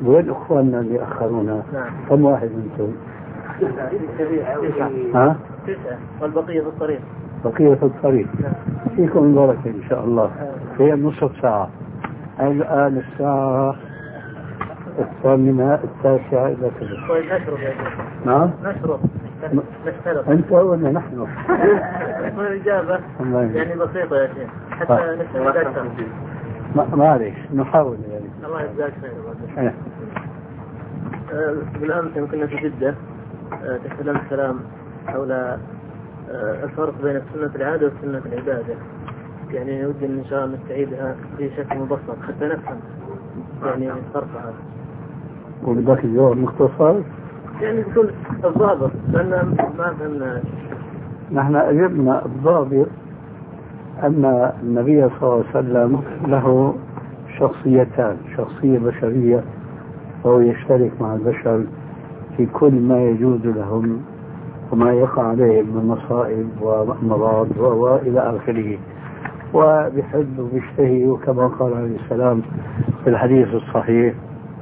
وين اخواننا اللي اخرونا؟ نعم. كم واحد انتم؟ 9. ها؟ 9 والبقية في الطريق. بقية في الطريق. نعم. فيكم البركة إن شاء الله. هي نصف ساعة. الآن الساعة 9:08 إلى كذا. طيب نشرب يا شيخ. نعم؟ نشرب. نشترب. أنت ولا نحن؟ الإجابة يعني بسيطة يا شيخ حتى نستفيد أكثر. معليش نحاول يعني. الله يجزاك خير. بالأمس كنا في جدة تكلمت كلام حول الفرق بين سنة العادة وسنة العبادة. يعني ودي إن شاء الله نستعيدها بشكل مبسط حتى نفهم يعني فرقها. وبدك الجواب مختصر؟ يعني بكل الضابط لأن ما فهمنا. نحن أجبنا الضابط أن النبي صلى الله عليه وسلم له شخصيتان، شخصية بشرية وهو يشترك مع البشر في كل ما يجوز لهم وما يقع عليهم من مصائب وأمراض وإلى آخره، وبحب وبيشتهي وكما قال عليه السلام في الحديث الصحيح: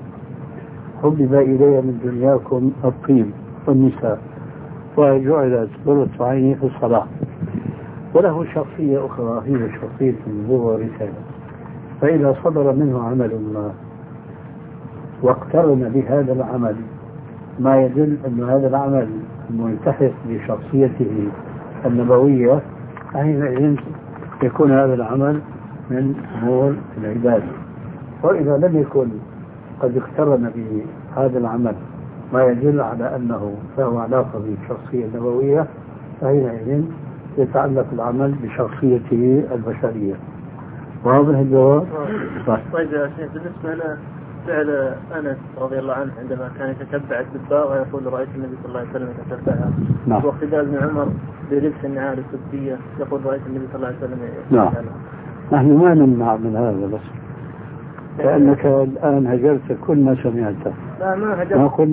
حبب إلي من دنياكم الطيب والنساء وجعلت قرة عيني في الصلاة. وله شخصية أخرى هي شخصية النبوة والرسالة، فإذا صدر منه عمل ما واقترن بهذا العمل ما يدل أن هذا العمل ملتحق بشخصيته النبوية، حينئذ يكون هذا العمل من أمور العبادة. وإذا لم يكن قد اقترن بهذا العمل ما يدل على أنه له علاقة بالشخصية النبوية، فحينئذ يتعلق العمل بشخصيته البشرية. واضح الجواب؟ طيب يا شيخ، بالنسبة لفعل أنس رضي الله عنه عندما كان يتتبع الدباء ويقول رأيت النبي صلى الله عليه وسلم يتتبعها، نعم. واقتداء ابن عمر بلبس النعال السدية يقول رأيت النبي صلى الله عليه وسلم نعم. نحن ما نمنع من هذا، بس لأنك الآن هجرت كل ما سمعته. لا ما هجرت.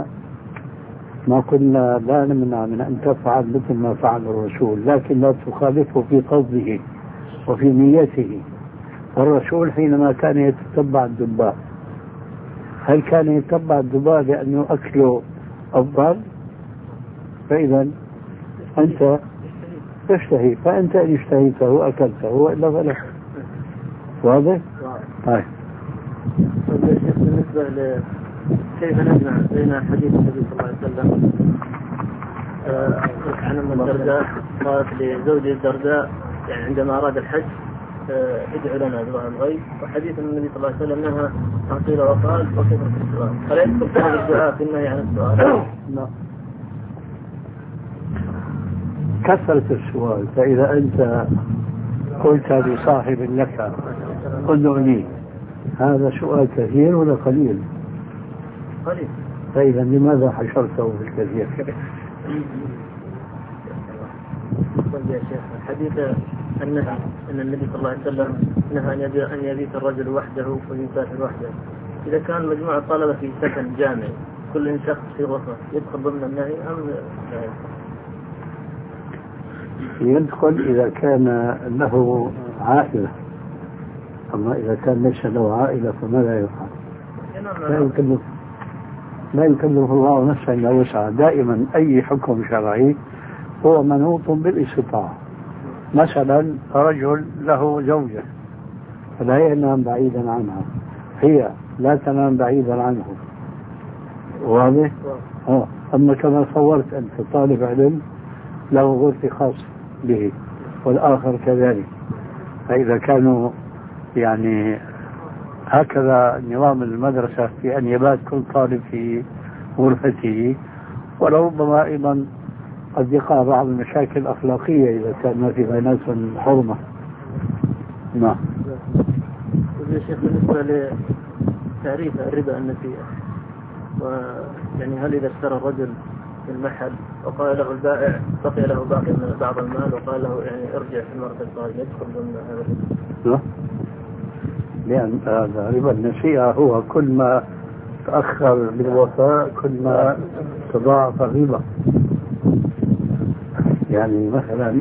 ما قلنا لا نمنع من أن تفعل مثل ما فعل الرسول، لكن لا تخالفه في قصده وفي نيته. الرسول حينما كان يتتبع الدباء، هل كان يتبع الدباء لأنه أكله أفضل؟ فإذا أنت تشتهي، فأنت إن اشتهيته أكلته وإلا فلا. واضح؟ طيب. بالنسبة كيف نجمع بين حديث النبي صلى الله عليه وسلم عن أم الدرداء قالت لزوجي الدرداء يعني عندما أراد الحج ادعو لنا دعاء الغيب، وحديث النبي صلى الله عليه وسلم نهى عن قيل وقال وكثرة السؤال، فلا يدخل هذا الدعاء في النهي عن السؤال؟ لا. كثرة السؤال، فإذا أنت قلت لصاحب لك ادعني، هذا سؤال كثير ولا قليل؟ قليل. فإذا لماذا حشرته بالكثير؟ طيب يا شيخ، الحديث النهي أن النبي صلى الله عليه وسلم نهى أن يبيت الرجل وحده ويسافر وحده، إذا كان مجموعة طلبة في سكن جامعي كل شخص في غرفة يدخل ضمن النهي أم يدخل إذا كان له عائلة، أما إذا كان ليس له عائلة فماذا يفعل؟ لا يكلف الله نفسا إلا وسعها. دائما أي حكم شرعي هو منوط بالاستطاعة. مثلا رجل له زوجة فلا ينام بعيدا عنها، هي لا تنام بعيدا عنه. واضح؟ أما كما صورت أنت طالب علم له غرفة خاصة به والآخر كذلك، فإذا كانوا يعني هكذا نظام المدرسة في أن يبات كل طالب في غرفته، ولربما أيضا قد يقع بعض المشاكل الأخلاقية إذا كان ما في بيناتهم حرمة. نعم. يا شيخ، بالنسبة لتعريف الربا النسيئة، ويعني هل إذا اشترى الرجل في المحل وقال له البائع بقي له باقي من بعض المال وقال له يعني ارجع في المرة القادمة يدخل ضمن هذا الربا؟ لأن ربا النسيئة هو كل ما تأخر بالوفاء كل ما تضاعف الربا. يعني مثلا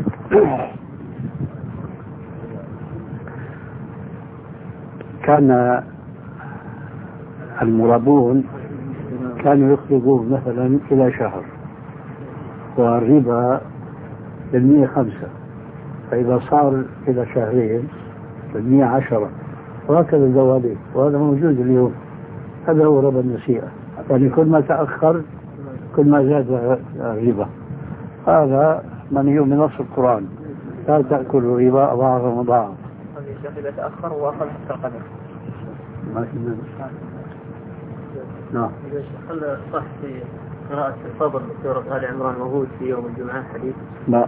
كان المرابون كانوا يخرجون مثلا إلى شهر، والربا بالمية 5، فإذا صار إلى شهرين بالمية 10، وهكذا الزوالين، وهذا موجود اليوم. هذا هو ربا النسيئة، يعني كل ما تأخر كل ما زاد الربا. هذا منهي من نص القرآن، لا تأكلوا الربا أضعافا مضاعفة. إذا تأخر وأخذ حتى القدر. نعم. هل صح في قراءة الفضل سورة آل عمران موجود في يوم الجمعة حديث؟ لا.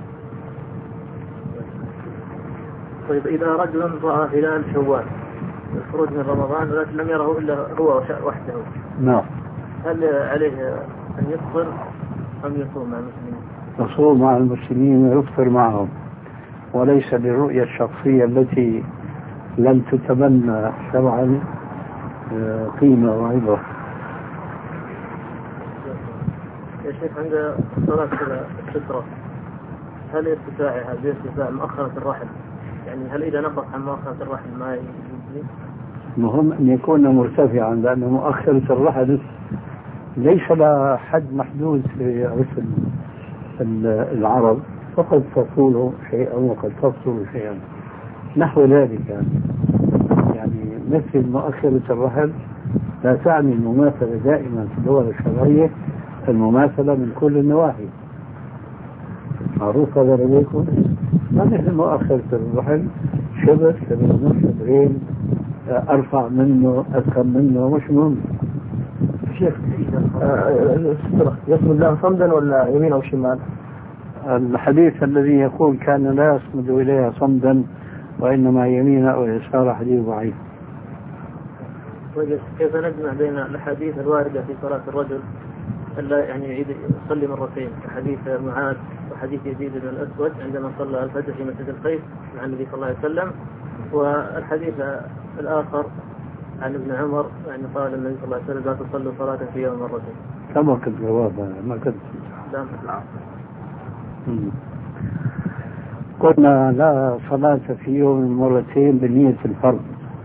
طيب إذا رجل رأى هلال شوال الخروج من رمضان ولكن لم يره إلا هو وحده، نعم، هل عليه أن يفطر أم يصوم مع المسلمين؟ يصوم مع المسلمين ويفطر معهم، وليس للرؤية الشخصية التي لم تتبنى شرعا قيمة وعبرة. يا شيخ، عند صلاة السترة هل ارتفاعها بارتفاع مؤخرة الرحل؟ يعني هل إذا نقص عن مؤخرة الرحل ما يجزي؟ مهم أن يكون مرتفعا، لأن مؤخرة الرحل ليس لها حد محدود في عرف العرب، فقد تطول شيئا وقد تقصر شيئا نحو ذلك. يعني مثل مؤخرة الرحل لا تعني المماثلة دائما في الدول الشرعية المماثلة من كل النواحي. معروف هذا لديكم؟ ما مثل مؤخرة الرحل شبر ونص شبرين، أرفع منه أثقل منه، مش مهم. شيخ يصمد له صمدا ولا يمين أو شمال؟ الحديث الذي يقول كان لا يصمد إليها صمدا وإنما يمين أو يسار حديث ضعيف. كيف نجمع بين الأحاديث الواردة في صلاة الرجل ألا يعني يعيد يصلي مرتين، حديث معاذ وحديث يزيد بن الأسود عندما صلى الفجر في مسجد القيس مع النبي صلى الله عليه وسلم، والحديث الآخر عن ابن عمر يعني قال النبي صلى الله عليه وسلم لا تصلوا صلاة في يوم مرتين. كما كنت جوابا ما كنت قلنا لا صلاة في يوم مرتين بنية الفرض،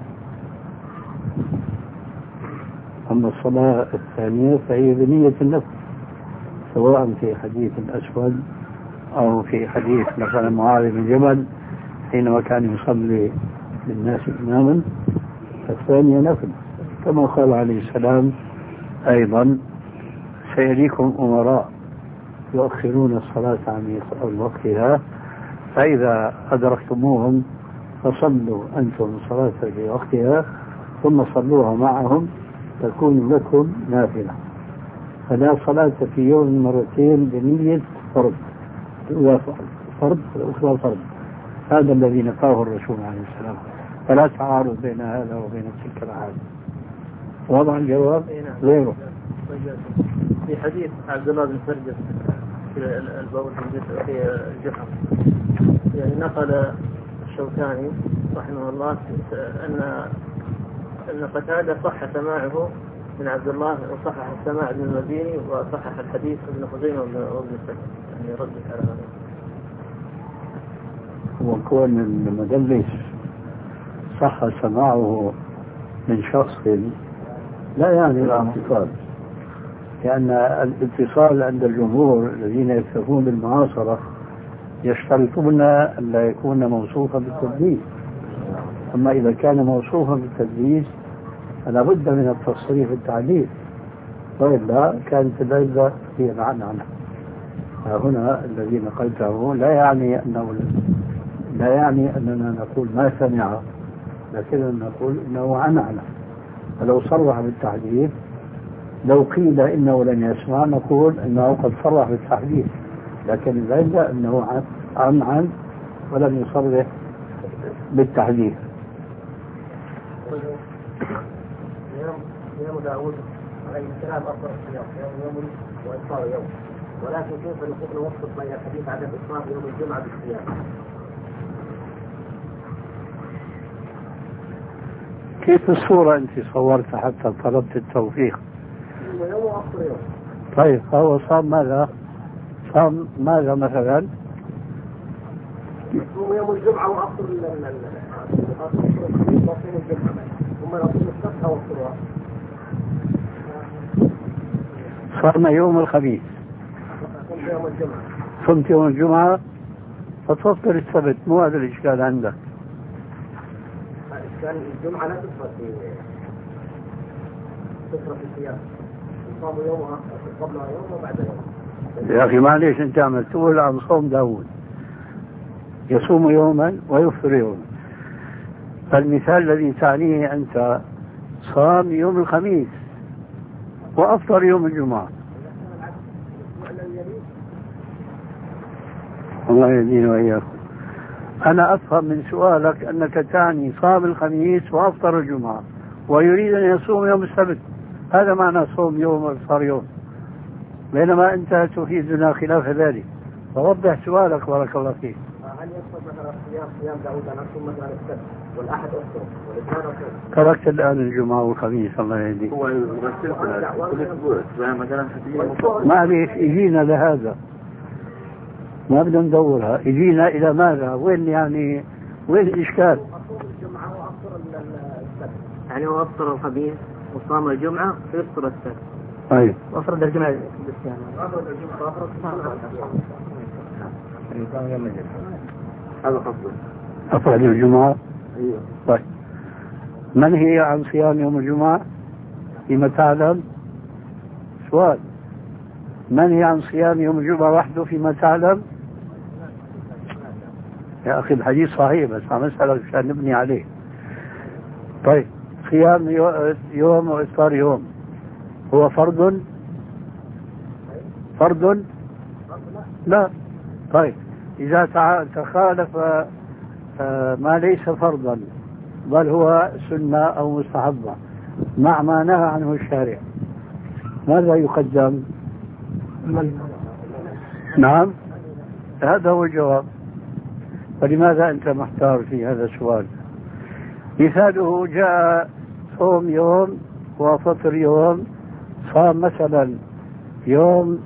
أما الصلاة الثانية فهي بنية النفل، سواء في حديث الأسود أو في حديث مثلا معاذ بن جبل حينما كان يصلي للناس إماما، الثانية نفل، كما قال عليه السلام أيضا سيأتيكم أمراء يؤخرون الصلاة عن وقتها فإذا أدركتموهم فصلوا أنتم صلاة في وقتها ثم صلوها معهم تكون لكم نافلة. فلا صلاة في يوم مرتين بنية فرض، الأولى فرض والأخرى فرض، هذا الذي نقاه الرسول عليه السلام، فلا تعارض بين هذا وبين تلك العادة. وضع الجواب غيره. في حديث عبد الله بن سرجس في البول في الجحر يعني نقل الشوكاني رحمه الله أن قتادة صح سماعه من عبد الله وصحح السماع ابن المديني وصحح الحديث ابن خزيمة وابن السكن، يعني ردت على هذا. وكون المدلس صح سماعه من شخص لا يعني الاتصال، لأن الاتصال عند الجمهور الذين يكتفون بالمعاصرة يشترطون أن لا يكون موصوفا بالتدليس، أما إذا كان موصوفا بالتدليس فلا بد من التصريح التعليل، وإلا كانت العلة هي العنعنة. هنا الذي نقلته لا يعني أننا نقول ما سمع، لكننا نقول إنه عنعنة. فلو صرح بالتحديث، لو قيل إنه لن يسمع نقول إنه قد صرح بالتحديث، لكن العلة أنه عنعن ولم يصرح بالتحديث. يوم داود عليه السلام أفضل الصيام يوم وإفطار يوم، ولكن كيف نوفق بين الحديث عن الإفطار يوم الجمعة بالصيام؟ كيف الصورة أنت صورتها حتى طلبت التوفيق؟ يوم وأفطر يوم. طيب هو صام ماذا؟ صام ماذا مثلا؟ يوم الجمعة وأفطر الجمعة ثم نصوم السبت أو أفطرها. صام يوم الخميس صمت يوم الجمعة فتفطر السبت، مو هذا الإشكال عندك. كان الجمعة لا تفرق في الصيام، صام يومها قبلها يوم وبعد يوم. يا أخي معليش أنت عم تقول عن صوم داود يصوم يوما ويفطر يوما، فالمثال الذي تعنيه أنت صام يوم الخميس وأفطر يوم الجمعة. الله يهدينا وإياكم. أنا أفهم من سؤالك أنك تعني صام الخميس وأفطر الجمعة ويريد أن يصوم يوم السبت، هذا معنى صوم يوم وإفطار يوم، بينما أنت تفيدنا خلاف ذلك، فوضح سؤالك بارك الله فيك. هل يصح مثلا صيام داود أن أصوم مثلا السبت والأحد أفطر والاثنين أفطر؟ تركت الآن الجمعة والخميس الله يهديك. هو يغسل كل أسبوع مثلا ما عليك، يجينا لهذا ما بدنا ندورها، يجينا إلى ماذا؟ وين يعني وين الإشكال؟ الجمعة وأفطر السبت، يعني هو أفطر الخميس وصام الجمعة ويفطر السبت. أيوه. وأفرد الجمعة أفرد الجمعة هذا قصده. أفرد الجمعة. أيوه. طيب منهي عن صيام يوم الجمعة فيما تعلم؟ سؤال، منهي عن صيام يوم الجمعة وحده فيما تعلم؟ يا أخي الحديث صحيح بس عم أسألك عشان نبني عليه. طيب صيام يوم وإفطار يوم هو فرض؟ فرض؟ لا. طيب إذا تخالف ما ليس فرضا بل هو سنة أو مستحبة مع ما نهى عنه الشارع، ماذا يقدم؟ نعم هذا هو الجواب. فلماذا أنت محتار في هذا السؤال؟ مثاله جاء صوم يوم وفطر يوم، صام مثلا يوم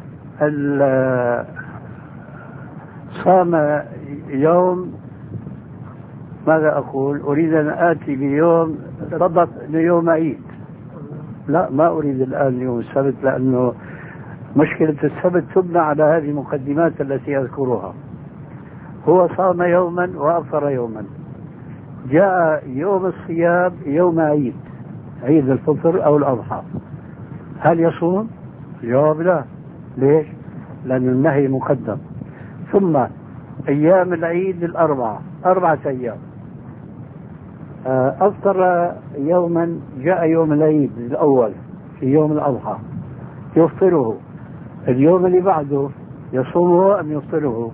صام يوم ماذا أقول؟ أريد أن آتي بيوم ربط ليوم عيد، لا ما أريد الآن يوم السبت، لأنه مشكلة السبت تبنى على هذه المقدمات التي أذكرها. هو صام يوما وأفطر يوما، جاء يوم الصيام يوم عيد، عيد الفطر أو الأضحى، هل يصوم؟ الجواب لا. ليش؟ لأن النهي مقدم. ثم أيام العيد أربعة أيام، أفطر يوما، جاء يوم العيد الأول في يوم الأضحى يفطره، اليوم اللي بعده يصومه أم يفطره؟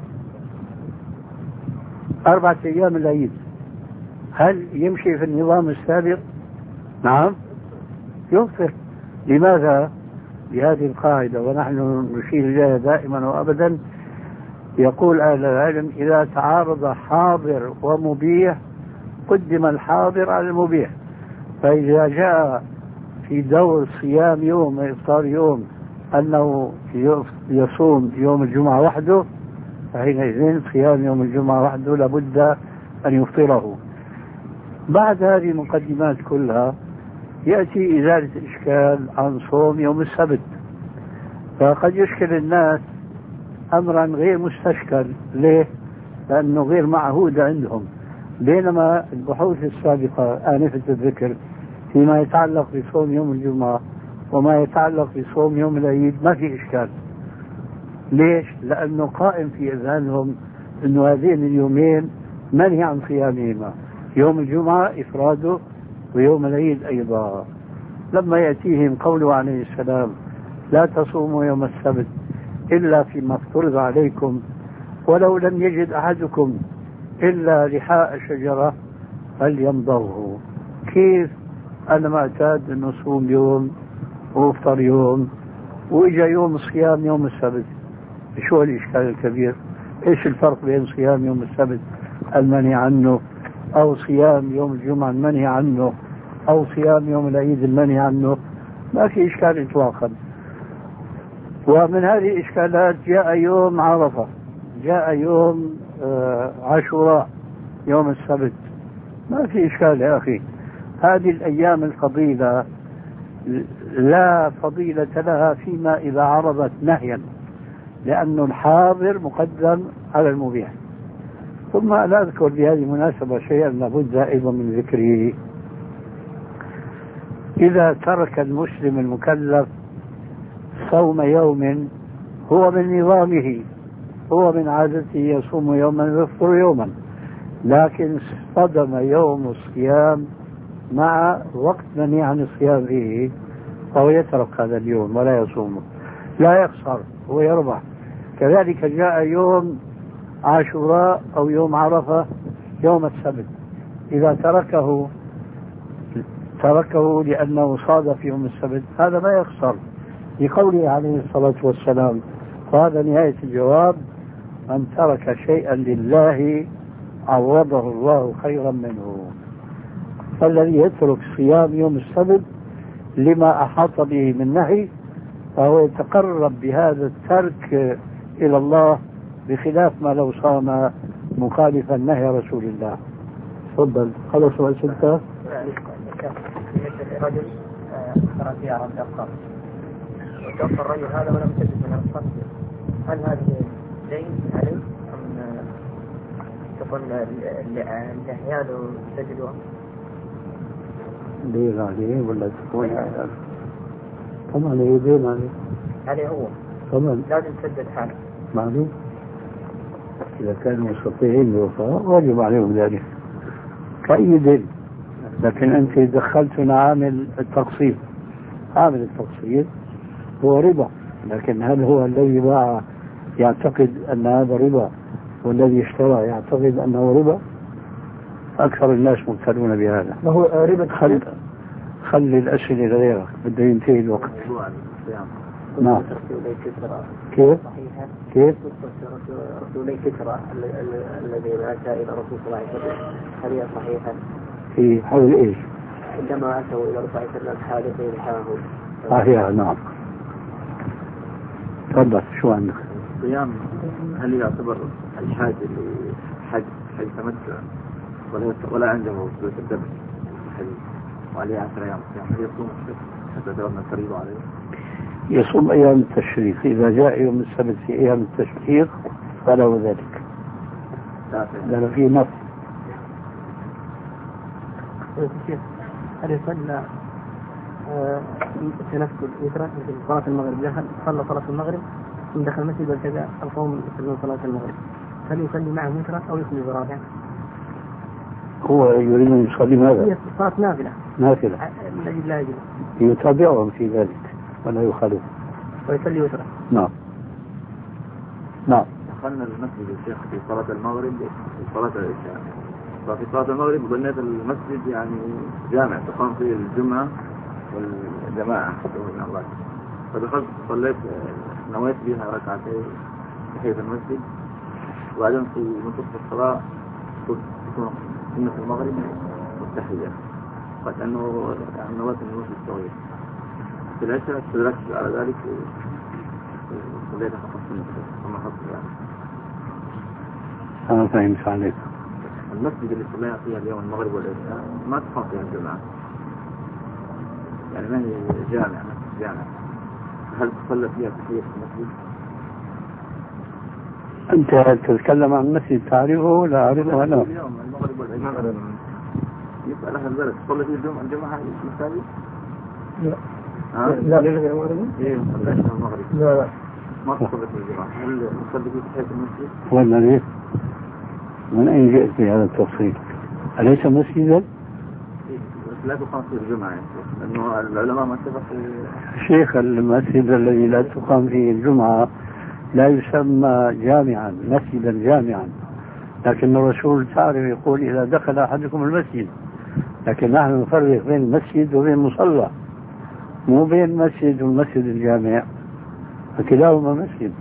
4 أيام العيد، هل يمشي في النظام السابق؟ نعم يفطر. لماذا؟ بهذه القاعدة ونحن نشير إليها دائما وأبدا، يقول أهل العلم إذا تعارض حاضر ومبيح قدم الحاضر على المبيح، فإذا جاء في دور صيام يوم وإفطار يوم أنه يصوم يوم الجمعة وحده، فحينئذ صيام يوم الجمعة وحده لابد أن يفطره. بعد هذه المقدمات كلها يأتي إزالة الإشكال عن صوم يوم السبت، فقد يشكل الناس أمرا غير مستشكل. ليه؟ لأنه غير معهود عندهم، بينما البحوث السابقة آنفة الذكر فيما يتعلق بصوم يوم الجمعة وما يتعلق بصوم يوم العيد ما في إشكال. ليش؟ لأنه قائم في أذهانهم أنه هذين اليومين منهي عن صيامهما، يوم الجمعة إفراده ويوم العيد أيضا. لما يأتيهم قوله عليه السلام لا تصوموا يوم السبت إلا فيما افترض عليكم ولو لم يجد أحدكم إلا لحاء شجرة فليمضغه، كيف أنا معتاد أن أصوم يوم وأفطر يوم وإجا يوم الصيام يوم السبت، شو الإشكال الكبير؟ إيش الفرق بين صيام يوم السبت المنهي عنه أو صيام يوم الجمعة المنهي عنه أو صيام يوم العيد المنهي عنه؟ ما في إشكال إطلاقا. ومن هذه الإشكالات جاء يوم عرفة، جاء يوم عاشوراء يوم السبت، ما في إشكال يا أخي. هذه الأيام الفضيلة لا فضيلة لها فيما إذا عرضت نهيا، لأن الحاضر مقدم على المبيح. ثم لا أذكر بهذه المناسبة شيئا لابد أيضا من ذكره. إذا ترك المسلم المكلف صوم يوم هو من نظامه، هو من عادته يصوم يوما ويفطر يوما، لكن اصطدم يوم الصيام مع وقت منهي عن الصيام فيه، فهو يترك هذا اليوم ولا يصومه، لا يخسر، هو يربح. كذلك جاء يوم عاشوراء أو يوم عرفة يوم السبت، إذا تركه لأنه صادف يوم السبت، هذا ما يخسر، لقوله عليه الصلاة والسلام. وهذا نهاية الجواب: من ترك شيئا لله عوضه الله خيرا منه. فالذي يترك صيام يوم السبت لما أحاط به من نهي فهو يتقرب بهذا الترك إلى الله، بخلاف ما لو صام مخالفا نهي رسول الله. تفضل. خلص سؤال ستة. رجل اشترى سيارة بأقساط وتوفى الرجل هذا ولم يسدد من الأقساط، هل هذه دين عليه أم تكون لأحيان تجدها؟ دين عليه ولا تكون طبعا هي دين عليه. عليه هو طبعا لازم تسدد حاله. معلوم. إذا كانوا مستطيعين الوفاء واجب عليهم ذلك كأي دين. لكن أنت دخلتنا عامل التقسيط. عامل التقسيط هو ربا، لكن هل هو الذي باع يعتقد أن هذا ربا والذي اشترى يعتقد أنه ربا؟ أكثر الناس مبتلون بهذا. ما هو ربا؟ خلي الأسئلة لغيرك، بده ينتهي الوقت. نعم. كيف؟ كيف؟ رسولي كسرى الذين أتى إلى الرسول صلى الله عليه وسلم، هل هي صحيحة؟ في حول إيش؟ عندما أتوا إلى الرسول صلى الله عليه وسلم حادثين حاهم. صحيح. نعم. تفضل. شو عندك؟ الصيام هل يعتبر الحاج اللي حج تمتع ولا عنده فلوس الدم وعليه 10 أيام صيام، هل يصوم حتى تولى الفريضة عليه؟ يصوم أيام التشريق، إذا جاء يوم السبت في أيام التشريق فله ذلك، لأنه فيه نص. هل يصلى في نفس الوتر مثل صلاة المغرب؟ صلى صلاة المغرب ثم دخل المسجد والتقى القوم يصلون صلاة المغرب، هل يصلي معهم وترا أو يصلي برابع؟ هو يريد أن يصلي ماذا؟ هي صلاة نافلة. نافلة. لا يجب. يتابعهم في ذلك ولا يخالف. ويصلي وترا. نعم. نعم. دخلنا المسجد الشيخ في صلاة المغرب وفي صلاة العشاء، ففي صلاة المغرب بنيت المسجد يعني جامع تقام فيه الجمعة والجماعة من الله، فدخلت صليت نويت بها ركعتين تحية المسجد، وبعدين في منتصف الصلاة تكون سنة المغرب والتحية، قد أنه يعني نويت المسجد الصغير. في العشاء استدركت على ذلك وصليت فقط سنة ثم حصل يعني. أنا فهمت عليك. المسجد اللي صلينا فيها اليوم المغرب والعشاء ما تقام فيها الجماعة، يعني ما هي جامع، هل تصلى فيها تحية المسجد؟ أنت تتكلم عن مسجد تعرفه لا أعرفه ولا؟ اليوم المغرب والعشاء يسأل أهل البلد تصلي فيه الجمعة في المساجد؟ لا. لا إيه المغرب. لا ما تصلي في الجمعة، هل تصلي فيه تحية المسجد؟ ولا ليه؟ من أين جئت بهذا التفصيل؟ أليس مسجدا؟ لا تقام فيه الجمعة يعني. لأنه العلماء ما اتفق. شيخ، المسجد الذي لا تقام فيه الجمعة لا يسمى جامعا، مسجدا جامعا، لكن الرسول تعرف يقول إذا دخل أحدكم المسجد، لكن نحن نفرق بين المسجد وبين المصلى، مو بين المسجد والمسجد الجامع، فكلاهما مسجد.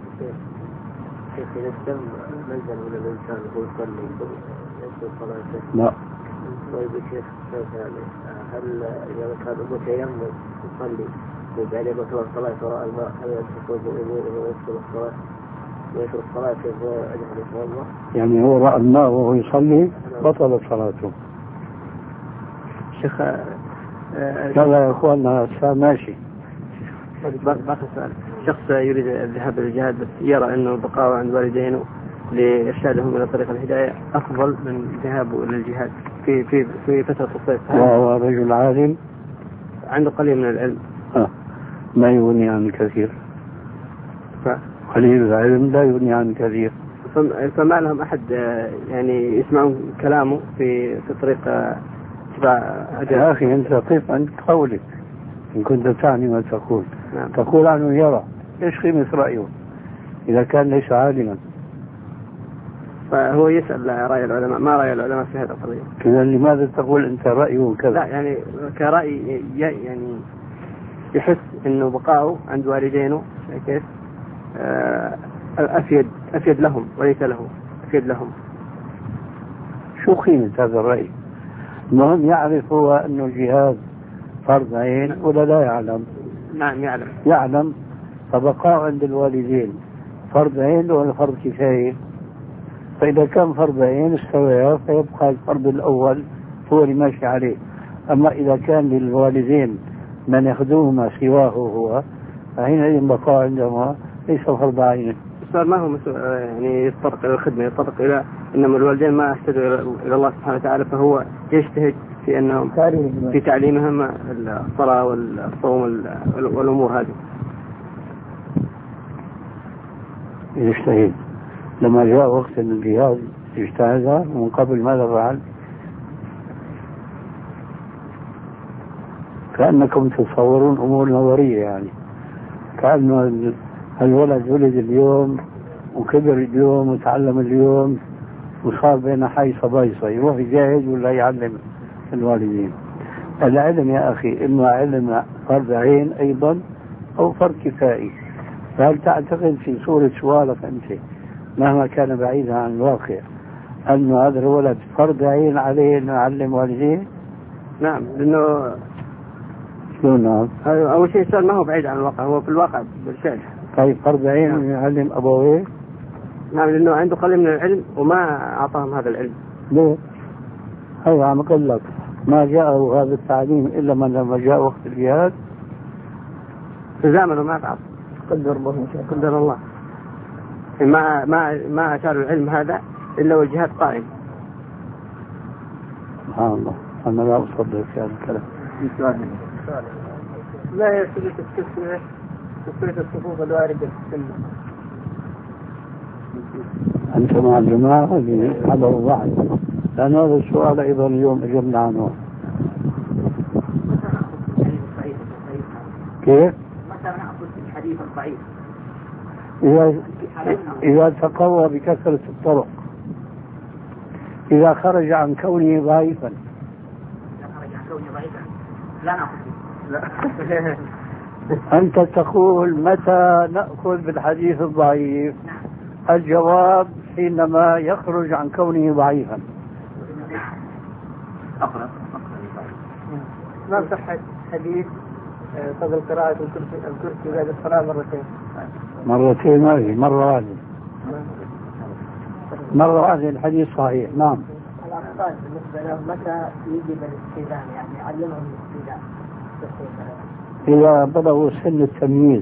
إذا الدم نزل من الإنسان وهو يصلي يصلي صلاته. لا. طيب يا شيخ، هل إذا كان متيمم يصلي وبعدين مثلا الصلاة وراء الماء، هل يتخذ يمينه ويدخل الصلاة ويترك الصلاة كيف أجهل يتوضأ؟ يعني هو رأى الماء وهو يصلي بطلت صلاته. شيخ، لا يا اخواننا ماشي. باقي سؤال. شخص يريد الذهاب للجهاد بس يرى انه بقاء عند والدينه لإرشادهم إلى طريق الهداية أفضل من ذهابه إلى الجهاد في فترة الصيف. وهو رجل عالم عنده قليل من العلم. ما يغني عن كثير. قليل العلم لا يغني عن كثير. فما لهم أحد يعني يسمعون كلامه في طريق اتباع. يا أخي أنت قف عن قولك إن كنت تعني ما تقول. نعم. تقول عنه يرى، إيش قيمة رأيه إذا كان ليس عالما؟ فهو يسأل رأي العلماء، ما رأي العلماء في هذا القضية؟ إذا لماذا تقول أنت رأيه كذا؟ لا يعني كرأي يعني يحس إنه بقاؤه عند والدينه كيف أفيد لهم وليس له، أفيد لهم. شو قيمة هذا الرأي؟ المهم يعرف هو أنه الجهاد فرض عين ولا لا يعلم؟ نعم يعلم. فبقاء عند الوالدين فرض عين ولا فرض كفاية؟ فإذا كان فرض عين استوى فيبقى الفرض الأول هو اللي ماشي عليه. أما إذا كان للوالدين من يخدمهما سواه هو فحينئذ بقاء عندهما ليس فرض عين. السؤال ما هو يعني يتطرق إلى الخدمة، يتطرق إلى إنما الوالدين ما اهتدوا إلى الله سبحانه وتعالى، فهو يجتهد في أنهم في تعليمهم الصلاة والصوم والأمور هذه. يجتهد. لما جاء وقت الجهاد اجتهد من قبل ماذا فعل؟ كأنكم تصورون أمور نظرية، يعني كأنه الولد ولد اليوم وكبر اليوم وتعلم اليوم وصار بين حيصة بايصة، يروح يجاهد ولا يعلم الوالدين. العلم يا أخي إما علم فرض عين أيضا أو فرض كفائي. فهل تعتقد في صورة سؤالك أنت مهما كان بعيدا عن الواقع أن هذا الولد فرض عين عليه أن يعلم والديه؟ نعم، لأنه نعم. أول شيء السؤال ما هو بعيد عن الواقع، هو في الواقع بالفعل. طيب فرض عين أن يعلم أبويه؟ نعم، لأنه عنده قليل من العلم وما أعطاهم هذا العلم. ليه؟ هذا عم أقول لك ما جاءه هذا التعليم إلا من لما جاء وقت الجهاد في زمنه ما تعب. قدر الله ما أشار العلم هذا إلا والجهاد قائم. سبحان الله. أنا لا أصدق في هذا الكلام. لا يستطيع تسوية الصفوف الواردة في السنة. أنت مع الجماعة اللي حضروا بعض، لأن هذا السؤال أيضا اليوم أجبنا عنه. كيف؟ متى نأخذ الحديث الضعيف؟ إذا تقوى بكثرة الطرق، إذا خرج عن كونه ضعيفا. لا نأخذ. أنت تقول متى نأخذ بالحديث الضعيف؟ الجواب حينما يخرج عن كونه ضعيفا. ما صحة حديث قبل قراءة الكرسي بعد الصلاة مرتين هذه مرة واحدة الحديث صحيح. نعم. الأطفال بالنسبة لهم متى يجب الاستئذان، يعني يعلمهم الاستئذان؟ إذا بلغوا سن التمييز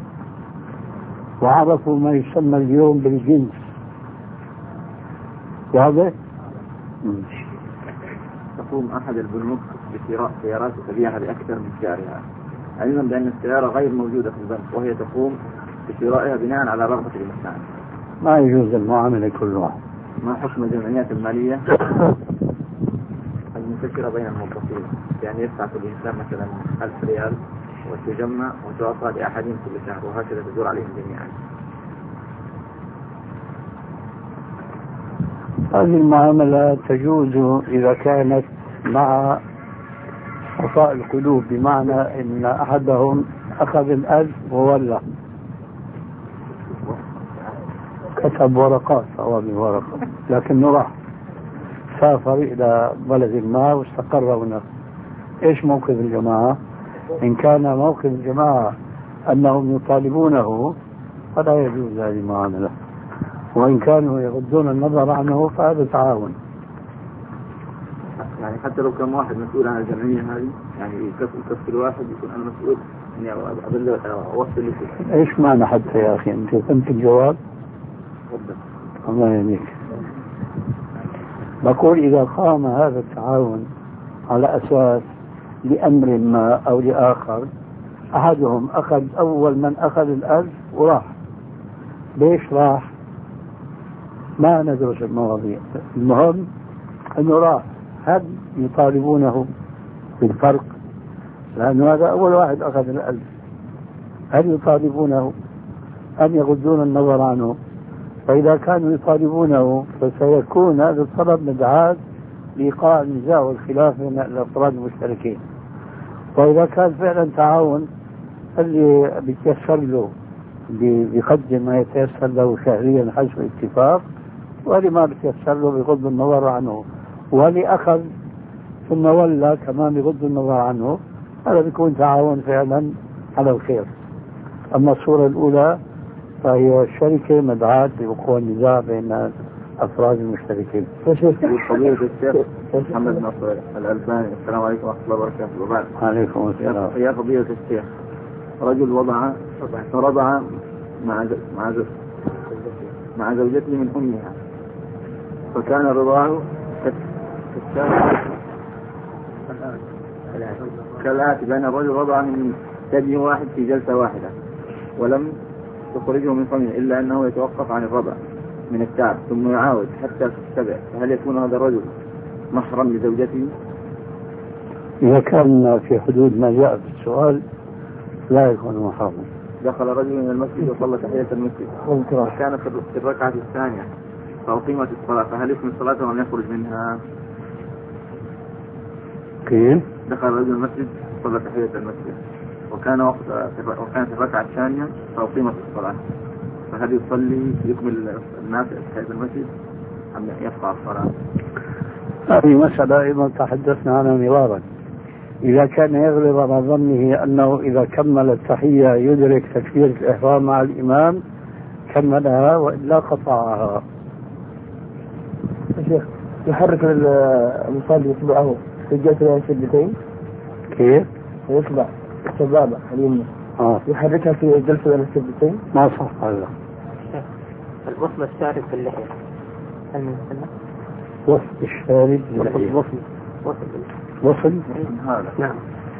وعرفوا ما يسمى اليوم بالجنس. واضح؟ تقوم أحد البنوك بشراء سيارات وتبيعها بأكثر من سعرها، علما بأن السيارة غير موجودة في البنك، وهي تقوم بشرائها بناء على رغبة المستعمل. ما يجوز المعاملة كلها. ما حكم الجمعيات المالية المنتشرة بين الموظفين، يعني يدفع كل إنسان مثلا 1000 ريال وتجمع وتعطى لأحدهم كل شهر، وهكذا تدور عليهم جميعا؟ هذه المعاملة تجوز إذا كانت مع صفاء القلوب، بمعنى أن أحدهم أخذ 1000 وولى كتب ورقات أوامر ورقة، لكنه راح سافر إلى بلد ما واستقر هناك. إيش موقف الجماعة؟ إن كان موقف الجماعة أنهم يطالبونه فلا يجوز هذه المعاملة، وإن كانوا يغضون النظر عنه فهذا تعاون. يعني حتى لو كان واحد مسؤول عن الجمعية هذه يعني يكفي الواحد يكون أنا مسؤول إني أوصل لكم. إيش معنى حتى يا أخي أنت فهمت الجواب؟ الله يهديك. بقول إذا قام هذا التعاون على أساس لأمر ما أو لآخر، أحدهم أخذ أول من أخذ الألف وراح، ليش راح؟ ما ندرس المواضيع، المهم أنه راح. هل يطالبونه بالفرق؟ لأنه هذا أول واحد أخذ الألف. هل يطالبونه أم يغضون النظر عنه؟ فإذا كانوا يطالبونه فسيكون هذا الطلب مدعاة لإيقاع النزاع والخلاف بين الأفراد المشتركين. وإذا كان فعلا تعاون اللي بيتيسر له بيقدم ما يتيسر له شهريا حسب اتفاق، واللي ما بيتيسر له بغض النظر عنه، واللي أخذ ثم ولى كمان بغض النظر عنه، هذا بيكون تعاون فعلا على الخير. أما الصورة الأولى فهي الشركة مدعاة لوقوع النزاع بين أفراد المشتركين. فضيلة الشيخ محمد ناصر الألباني، السلام عليكم ورحمة الله وبركاته. وبعد. عليكم السلام. يا فضيلة الشيخ، رجل رضع مع زوجته من أمها، فكان رضاعه كالآتي: بأن الرجل رضع من ثدي واحد في جلسة واحدة ولم تخرجه من فمه إلا أنه يتوقف عن الرضع من التعب ثم يعاود حتى تتبع، فهل يكون هذا الرجل محرم لزوجته؟ إذا كان في حدود ما جاء في السؤال لا يكون محرما. دخل رجل من المسجد وصلى تحية المسجد وكان في الركعة الثانية فأقيمت الصلاة، فهل يكمل الصلاة ولم يخرج منها؟ كيف؟ دخل رجل المسجد وصلى تحية المسجد وكان في الركعة الثانية فأقيمت الصلاة، فهل يصلي يكمل الناس تحية المسجد أم يقطع الصلاة؟ هذه مسألة أيضا تحدثنا عنها مرارا. إذا كان يغلب على ظنه أنه إذا كمل التحية يدرك تكبيرة الإحرام مع الإمام كملها وإلا قطعها. شيخ، يحرك المصلي يتبعه في الجلسة بين السجدتين. كيف؟ يتبع السبابة اليمنى يحركها في الجلسة بين السجدتين. ما صح هذا. الوصل الشارب في اللحية هل من السنة؟ وصل الشارب باللحية. وصل هذا نعم.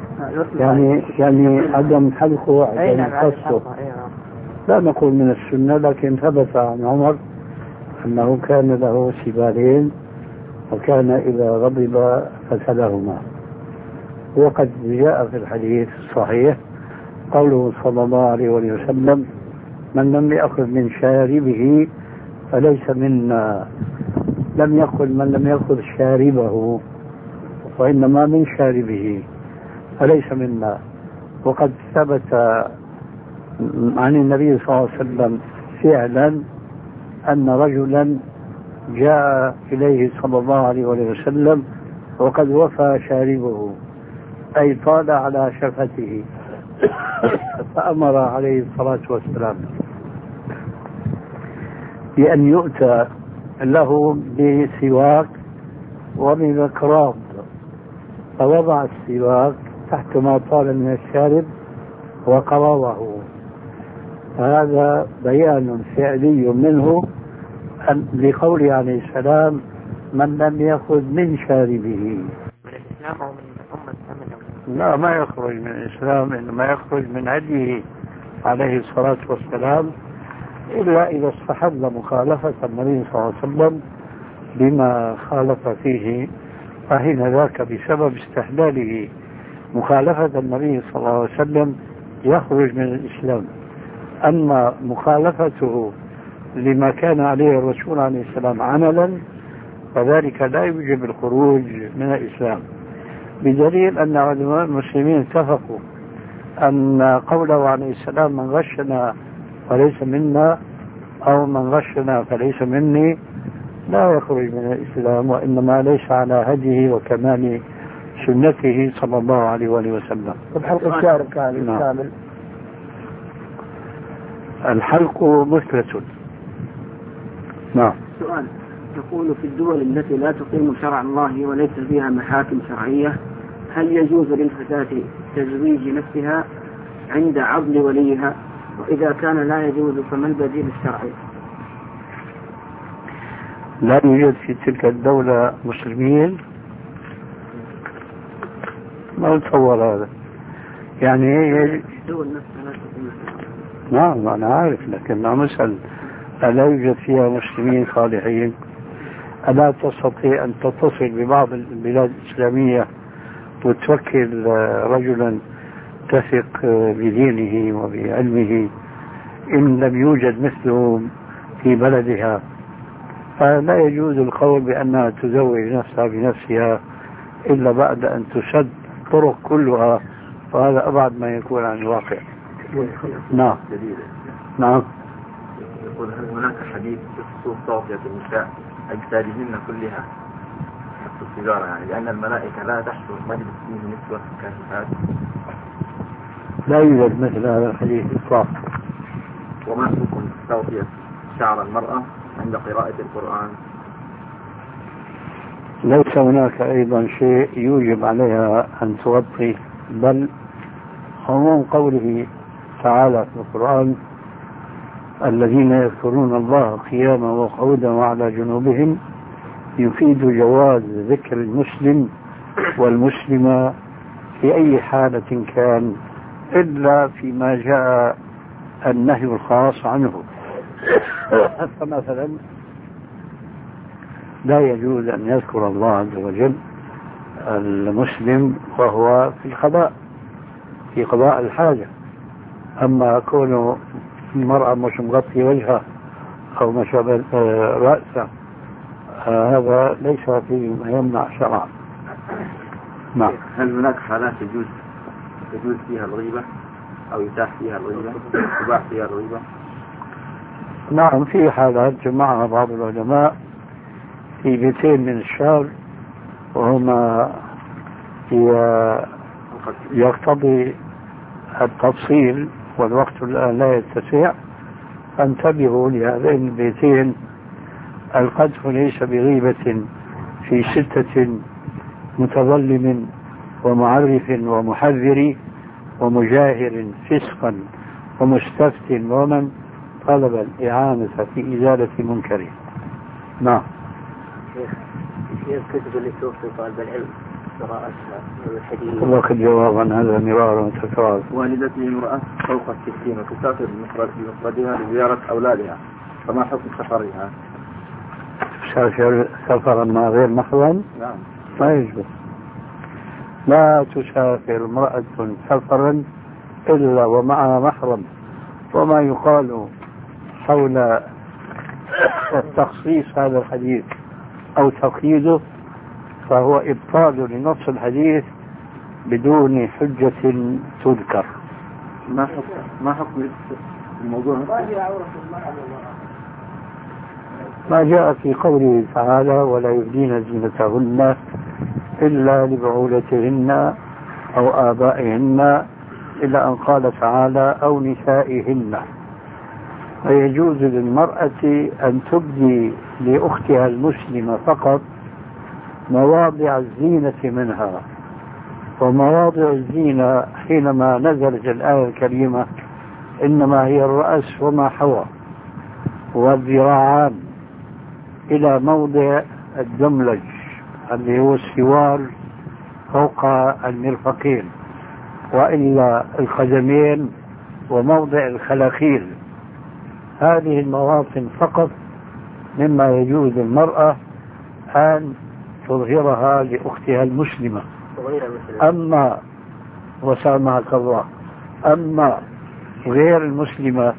يعني عدم حلقه عدم قصه. لا نقول من السنة، لكن ثبت عن عمر أنه كان له سبالين وكان إذا غضب غسلهما. وقد جاء في الحديث الصحيح قوله صلى الله عليه وسلم: من لم يأخذ من شاربه فليس منا. لم يقل من لم يأخذ شاربه، وإنما من شاربه، فليس منا. وقد ثبت عن النبي صلى الله عليه وسلم فعلا أن رجلا جاء إليه صلى الله عليه وسلم وقد وفى شاربه، أي طال على شفته، فأمر عليه الصلاة والسلام بأن يؤتى له بسواك وبمكراب، فوضع السواك تحت ما طال من الشارب وقرضه. هذا بيان فعلي منه لقوله عليه السلام: من لم يأخذ من شاربه. من الإسلام أو من أمة؟ لا، ما يخرج من الإسلام، إنما يخرج من هديه عليه الصلاة والسلام، إلا إذا استحل مخالفة النبي صلى الله عليه وسلم بما خالف فيه، فحين ذاك بسبب استحلاله مخالفة النبي صلى الله عليه وسلم يخرج من الإسلام. أما مخالفته لما كان عليه الرسول عليه السلام عملا فذلك لا يوجب الخروج من الإسلام، بدليل أن علماء المسلمين اتفقوا أن قوله عليه السلام: من غشنا فليس منا أو من غشنا فليس مني، لا يخرج من الإسلام، وإنما ليس على هديه وكمال سنته صلى الله عليه وسلم. الحلق الشارب كامل. الحلق مثلة. نعم. سؤال: يقول في الدول التي لا تقيم شرع الله وليس فيها محاكم شرعية هل يجوز للفتاة تزويج نفسها عند عضل وليها؟ وإذا كان لا يجوز فما البديل الشرعي؟ لا يوجد في تلك الدولة مسلمين؟ ما نتصور هذا يعني الدول نفسها لا تقيم الشرع. نعم أنا عارف، لكن عم أسأل ألا يوجد فيها مسلمين صالحين؟ ألا تستطيع أن تتصل ببعض البلاد الإسلامية وتوكل رجلا تثق بدينه وبعلمه إن لم يوجد مثله في بلدها؟ فلا يجوز القول بأنها تزوج نفسها بنفسها إلا بعد أن تسد الطرق كلها، وهذا أبعد ما يكون عن الواقع. نعم نعم. يقول هل هناك حديث بخصوص تغطية النساء أجسادهن كلها حتى السيجارة، يعني لأن الملائكة لا تحضر مجلس فيه نسوة كاشفات؟ لا يوجد مثل هذا الحديث إطلاقا. وما حكم تغطية شعر المرأة عند قراءة القرآن؟ ليس هناك أيضا شيء يوجب عليها أن تغطي، بل عموم قوله تعالى في القرآن الذين يذكرون الله قياما وقعودا وعلى جنوبهم يفيد جواز ذكر المسلم والمسلمة في أي حالة كان إلا فيما جاء النهي الخاص عنه. فمثلا لا يجوز أن يذكر الله عز وجل المسلم وهو في القضاء، في قضاء الحاجة. أما كونه المرأة مش مغطي وجهها أو مش رأسها هذا ليس فيه ما يمنع شرعا. نعم. هل هناك حالات يجوز فيها الغيبة أو يتاح فيها الغيبة، يباح فيها الغيبة؟ نعم في حالات جمعها بعض العلماء في بيتين من الشهر وهما يقتضي التفصيل والوقت الآن لا يتسع، فانتبهوا لهذين البيتين. القذف ليس بغيبة في 6 متظلم ومعرف ومحذر ومجاهر فسقا ومستفت ومن طلب الإعانة في إزالة منكر. نعم. شيخ الكتب اللي توصي طالب العلم قراءتها من الحديث. وقد جواب عن هذا مرارا وتكرارا. والدتي امرأة فوق 60 وتسافر بمفردها لزيارة أولادها، فما حكم سفرها؟ سفرا مع غير محرم؟ نعم. ما يجوز. لا تسافر امرأة سفرا إلا ومعها محرم. وما يقال حول تخصيص هذا الحديث أو تقييده فهو إبطال لنص الحديث بدون حجة تذكر. ما حكم الموضوع؟ ما جاء في قوله تعالى ولا يبدين زينتهن إلا لبعولتهن أو آبائهن إلا أن قال تعالى أو نسائهن. فيجوز للمرأة أن تبدي لأختها المسلمة فقط مواضع الزينة منها، ومواضع الزينة حينما نزلت الآية الكريمة إنما هي الرأس وما حوى والذراعان إلى موضع الدملج اللي هو السوار فوق المرفقين، وإلا القدمين وموضع الخلاخيل. هذه المواطن فقط مما يجوز المرأة أن تظهرها لأختها المسلمة. أما وسامحك الله، أما غير المسلمة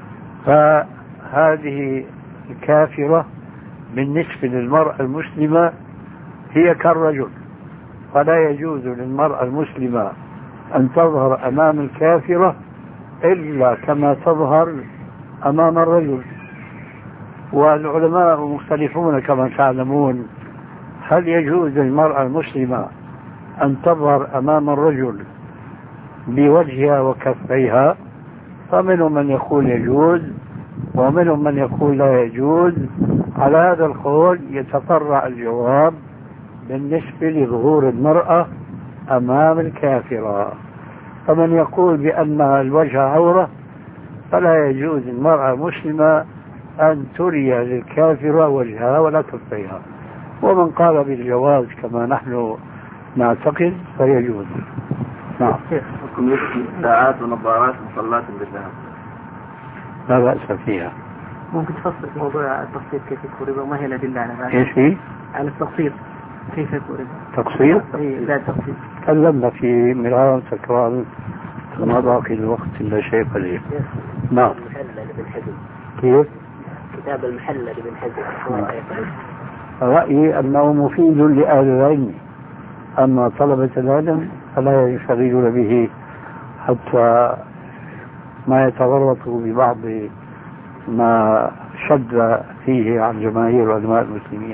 فهذه الكافرة بالنسبة للمرأة المسلمة هي كالرجل، فلا يجوز للمرأة المسلمة أن تظهر أمام الكافرة إلا كما تظهر أمام الرجل. والعلماء مختلفون كما تعلمون هل يجوز للمرأة المسلمة أن تظهر أمام الرجل بوجهها وكفيها، فمنهم من يقول يجوز ومنهم من يقول لا يجوز. على هذا القول يتفرع الجواب بالنسبة لظهور المرأة أمام الكافرة. فمن يقول بأن الوجه عورة فلا يجوز المرأة مسلمة أن تري للكافرة وجهها ولا كفيها. ومن قال بالجواز كما نحن نعتقد فيجوز. نعم. حكم ساعات ونظارات مصلات بالذهب لا بأس فيها. ممكن تفصل في موضوع التقسيط كيف يكون ربا وما هي الأدلة على ذلك؟ ايش هي؟ على التقسيط كيف يكون ربا؟ تقسيط؟ لا تقسيط. تكلمنا في مرارا تكرارا ما باقي الوقت إلا شيء قليل. نعم. المحلل بن حزم. كيف؟ كتاب المحلل بن حزم. رأيي أنه مفيد لأهل العلم، أما طلبة العلم فلا يشغلون به حتى ما يتورطوا ببعض ما شد فيه عن جماهير علماء المسلمين.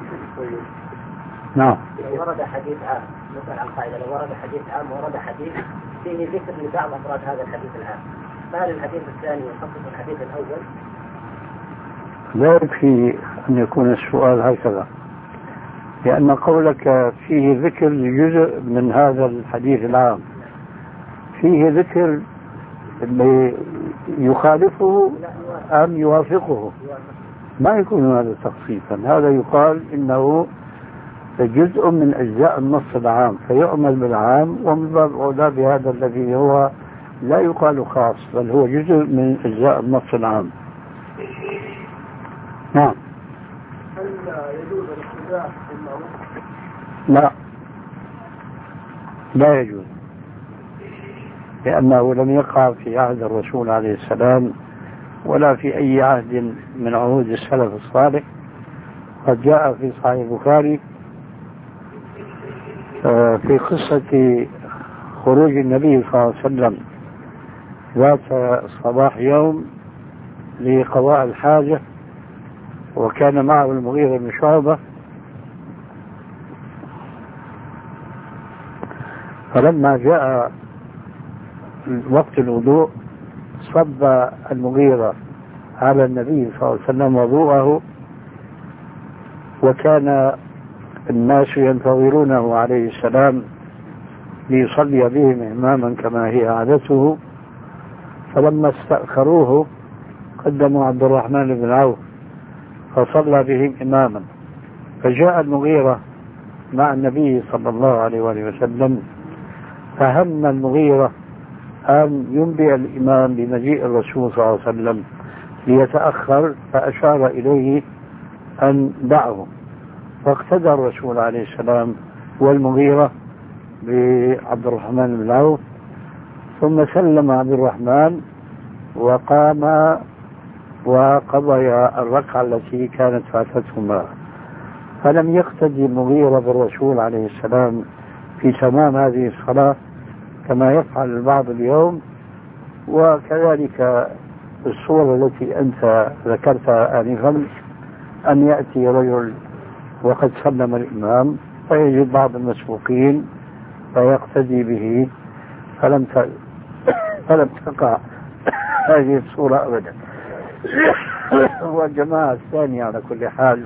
نعم. لو ورد حديث عام مثلا عن قاعدة، لو ورد حديث عام ورد حديث فيه ذكر لبعض أفراد هذا الحديث العام، فهل الحديث الثاني يخصص الحديث الأول؟ لا يكفي أن يكون السؤال هكذا، لأن قولك فيه ذكر لجزء من هذا الحديث العام، فيه ذكر اللي يخالفه أم يوافقه، ما يكون هذا تخصيصا. هذا يقال إنه جزء من أجزاء النص العام فيعمل بالعام، ومن باب أولى بهذا الذي هو لا يقال خاص بل هو جزء من أجزاء النص العام. نعم. هل يجوز الاقتداء بالمعروف؟ لا، لا يجوز، لأنه لم يقع في عهد الرسول عليه السلام ولا في أي عهد من عهود السلف الصالح. قد جاء في صحيح البخاري في قصة خروج النبي صلى الله عليه وسلم ذات صباح يوم لقضاء الحاجة، وكان معه المغيرة بن شعبة، فلما جاء وقت الوضوء صب المغيرة على النبي صلى الله عليه وسلم وضوءه، وكان الناس ينتظرونه عليه السلام ليصلي بهم إماما كما هي عادته. فلما استأخروه قدموا عبد الرحمن بن عوف فصلى بهم إماما، فجاء المغيرة مع النبي صلى الله عليه وآله وسلم، فهم المغيرة أن ينبئ الإمام بمجيء الرسول صلى الله عليه وسلم ليتأخر، فأشار إليه أن دعه، فاقتدى الرسول عليه السلام والمغيرة بعبد الرحمن بن عوف، ثم سلم عبد الرحمن وقام وقضيا الركعة التي كانت فاتتهما. فلم يقتدي المغيرة بالرسول عليه السلام في تمام هذه الصلاة كما يفعل البعض اليوم، وكذلك الصورة التي أنت ذكرتها آنفا، أن يأتي رجل وقد سلم الإمام فيجد بعض المسبوقين فيقتدي به، فلم تقع هذه الصورة أبدا. والجماعة الثانية على كل حال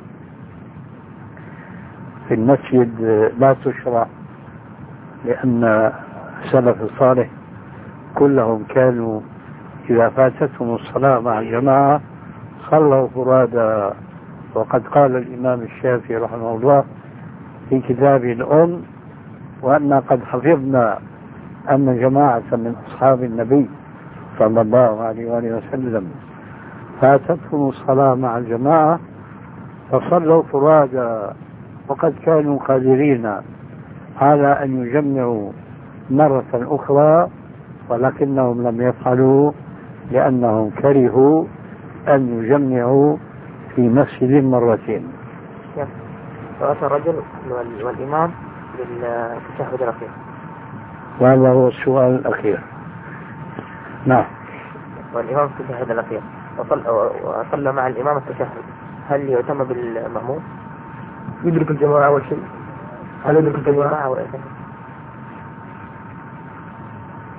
في المسجد لا تشرع، لأن السلف الصالح كلهم كانوا إذا فاتتهم الصلاة مع الجماعة صلوا فرادا. وقد قال الإمام الشافعي رحمه الله في كتابه الأم: وأن قد حفظنا أن جماعة من أصحاب النبي صلى الله عليه وآله وسلم فاتتهم الصلاة مع الجماعة فصلوا فرادا، وقد كانوا قادرين على أن يجمعوا مرة أخرى، ولكنهم لم يفعلوا لأنهم كرهوا أن يجمعوا في مسجد مرتين. فأتى الرجل والإمام بالتشهد الأخير، وهذا هو السؤال الأخير. نعم. والإمام في التشهد الأخير وصلى مع الإمام التشهد، هل يعتم بالمأموم؟ يدرك الجماعة أول شيء. هل يدرك الجماعة؟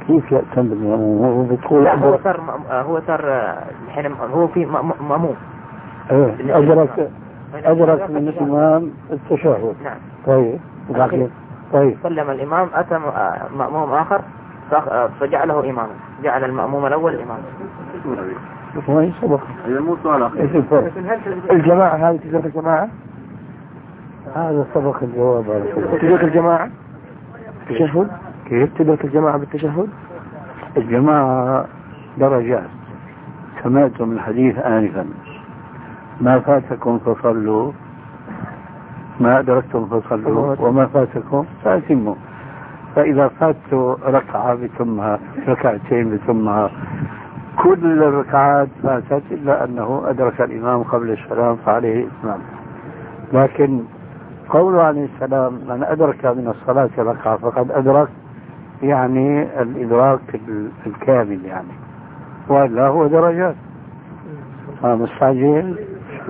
كيف يأتم بالمأموم؟ هو بتقول هو صار الحين هو في مأموم. ايه أدرك من الإمام التشهد. نعم. طيب. سلم الإمام، أتى مأموم آخر فجعله إماما، جعل المأموم الأول إماما. وين سبق؟ مو سؤال أخير. الجماعة هذه تدرك الجماعة؟ هذا سبق الجواب على تدرك الجماعة؟ التشهد؟ كيف تدرك الجماعة بالتشهد؟ الجماعة درجات. سمعتم الحديث آنفا: ما فاتكم فصلوا، ما أدركتم فصلوا، وما فاتكم فأتموا. فإذا فاتوا ركعة بتمها، ركعتين بتمها، كل الركعات فاتت إلا أنه أدرك الإمام قبل السلام فعليه إتمام. لكن قوله عليه السلام: من أدرك من الصلاة ركعة فقد أدرك، يعني الإدراك الكامل يعني، وإلا هو درجات. مستعجل.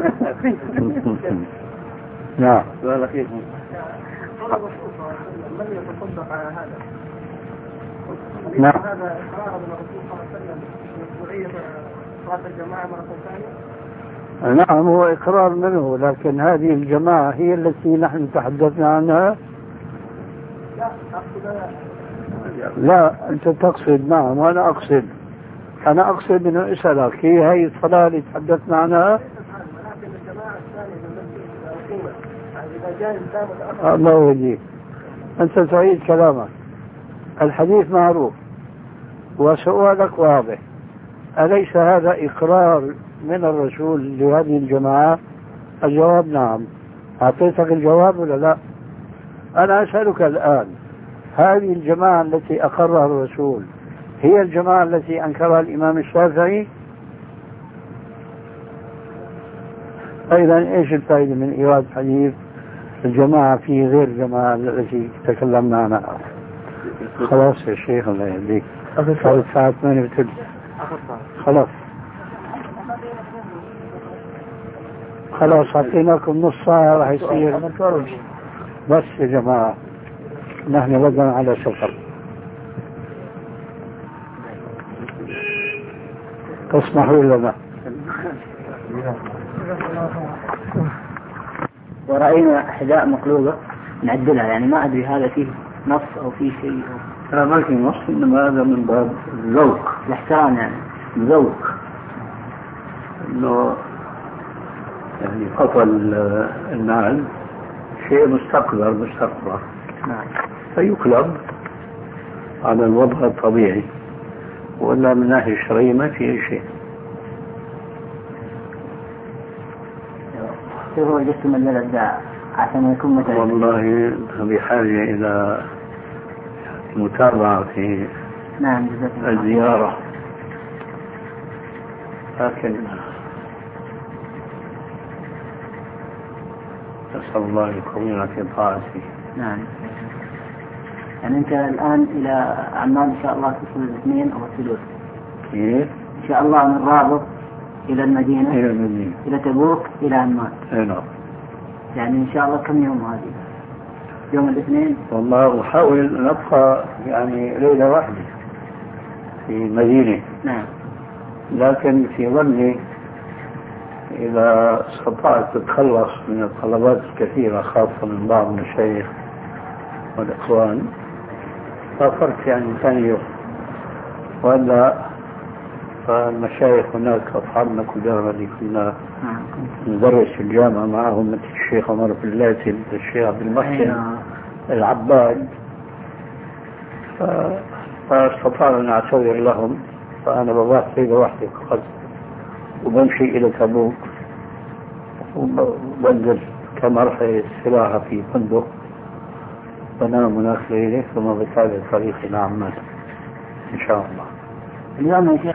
نعم. سؤال أخير. من يتصدق على هذا؟ نعم. هذا إقرار من الرسول صلى الله عليه وسلم مشروعية صلاة الجماعة مرة ثانية؟ نعم، هو إقرار منه، لكن هذه الجماعة هي التي نحن تحدثنا عنها. لا، أنت تقصد. نعم، وأنا أقصد. أنا أقصد أنه أسألك هي الصلاة اللي تحدثنا عنها. الله يهديك، أنت تعيد كلامك. الحديث معروف وسؤالك واضح. أليس هذا إقرار من الرسول لهذه الجماعة؟ الجواب نعم. أعطيتك الجواب ولا لا؟ أنا أسألك الآن: هذه الجماعة التي أقرها الرسول هي الجماعة التي أنكرها الإمام الشافعي؟ أيضا إيش الفائدة من إيراد حديث الجماعة في غير الجماعة التي تكلمنا عنها؟ خلاص يا شيخ، الله يهديك. صارت الساعة 8:30. خلاص أعطيناكم نص ساعة راح يصير. بس يا جماعة، نحن وقعنا على سفر. تسمحوا لنا. ورأينا حذاء مقلوبة نعدلها، يعني ما أدري هذا فيه نص أو فيه شيء. لا، ما في نص، إنما هذا من باب الذوق، الاحترام، يعني ذوق. إنه يعني قطع النعل شيء مستقبل. نعم. فيقلب على الوضع الطبيعي، ولا من ناحية الشرعية ما في شيء. هو جسم البلد ده عشان يكون مثلا. والله بحاجة إلى متابعة في الزيارة، لكن نسأل الله يكون في طاعته. نعم. يعني أنت الآن إلى عمان إن شاء الله تصل الاثنين أو الثلاث. كيف؟ إن شاء الله من الرابط إلى المدينة، إلى تبوك، إلى عمان. نعم. يعني إن شاء الله كم يوم هذه؟ يوم الاثنين؟ والله أحاول نبقى يعني ليلة واحدة في مدينة. نعم. لكن في ظني إذا استطعت تتخلص من الطلبات الكثيرة خاصة من بعض المشايخ والإخوان سافرت يعني ثاني يوم، وإلا فالمشايخ هناك أصحابنا كلها اللي كنا ندرس في الجامعة معهم، مثل الشيخ عمر بلاتي، الشيخ عبد المحسن العباد، فاستطعنا أن أعتذر لهم. فأنا ببات ليلة واحدة فقط، وبمشي إلى تبوك وبنزل كمرحلة استراحة في فندق، بنام هناك ليلة، ثم بتابع الطريق إلى عمان إن شاء الله. اليوم يا شيخ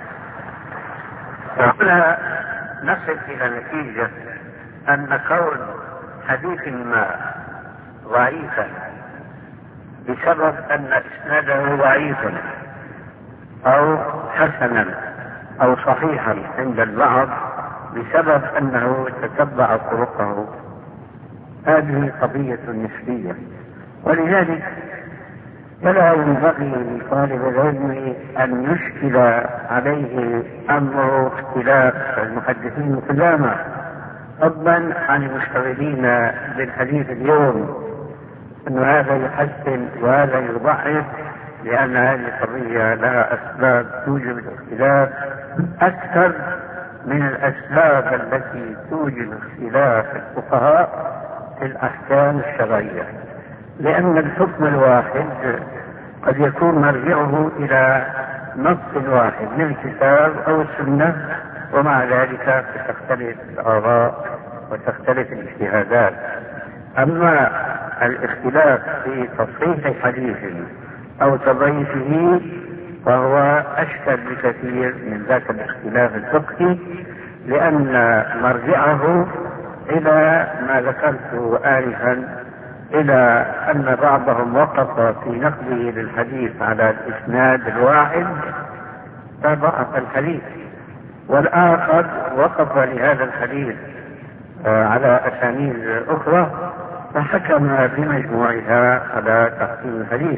هنا نصل إلى نتيجة أن كون حديث ما ضعيفا بسبب أن إسناده ضعيف أو حسنا أو صحيحا عند البعض بسبب أنه تتبع طرقه، هذه قضية نسبية. ولذلك فلا ينبغي لطالب العلم أن يشكل عليه أمر اختلاف المحدثين قدامى، فضلا عن المشتغلين بالحديث اليوم أن هذا يحسن وهذا يضعف، لأن هذه القضية لها أسباب توجب الاختلاف أكثر من الأسباب التي توجب اختلاف الفقهاء في الأحكام الشرعية، لأن الحكم الواحد قد يكون مرجعه إلى نص واحد من الكتاب أو السنة، ومع ذلك تختلف الآراء وتختلف الاجتهادات. أما الاختلاف في تصحيح حديث أو تضعيفه فهو أشكل بكثير من ذاك الاختلاف الفقهي، لأن مرجعه إلى ما ذكرته آنفا، إلى أن بعضهم وقف في نقله للحديث على الإسناد الواحد فضعف الحديث، والآخر وقف لهذا الحديث على أسانيد أخرى فحكم بمجموعها على تحسين الحديث.